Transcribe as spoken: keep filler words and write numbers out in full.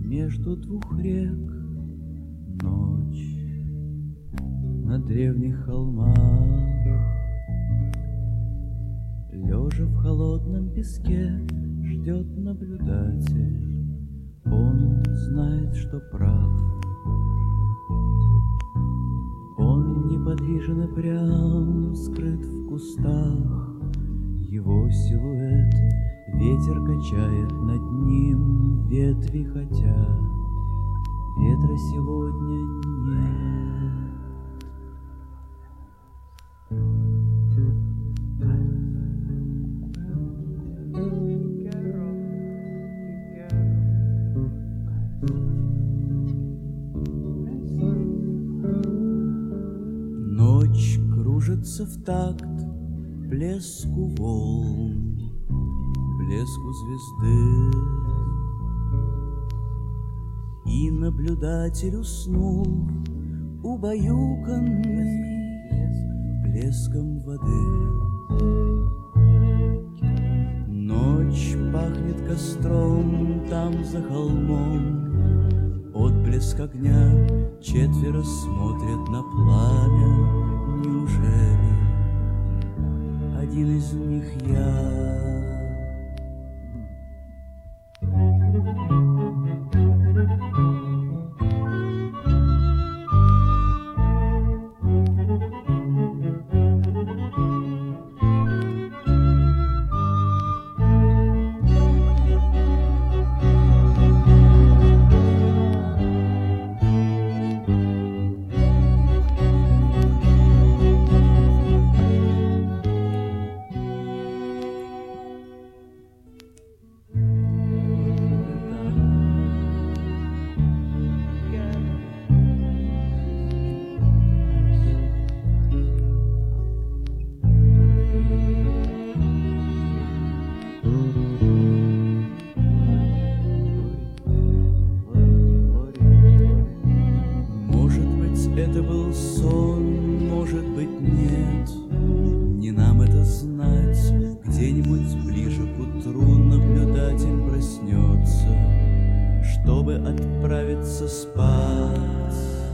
между двух рек ночь на древних холмах. Лежа в холодном песке ждет наблюдатель. Он знает, что прав. Он неподвижен и прям, скрыт в кустах. Его силуэт ветер качает над ним ветви, хотя ветра сегодня нет. Ночь кружится в такт блеску волн, блеску звезды, и наблюдатель уснул, убаюканный блеском воды. Ночь пахнет костром там за холмом, отблеск огня, четверо смотрят на пламя. Неужели один из них я? Это был сон, может быть, нет. Не нам это знать. Где-нибудь ближе к утру наблюдатель проснется, чтобы отправиться спать.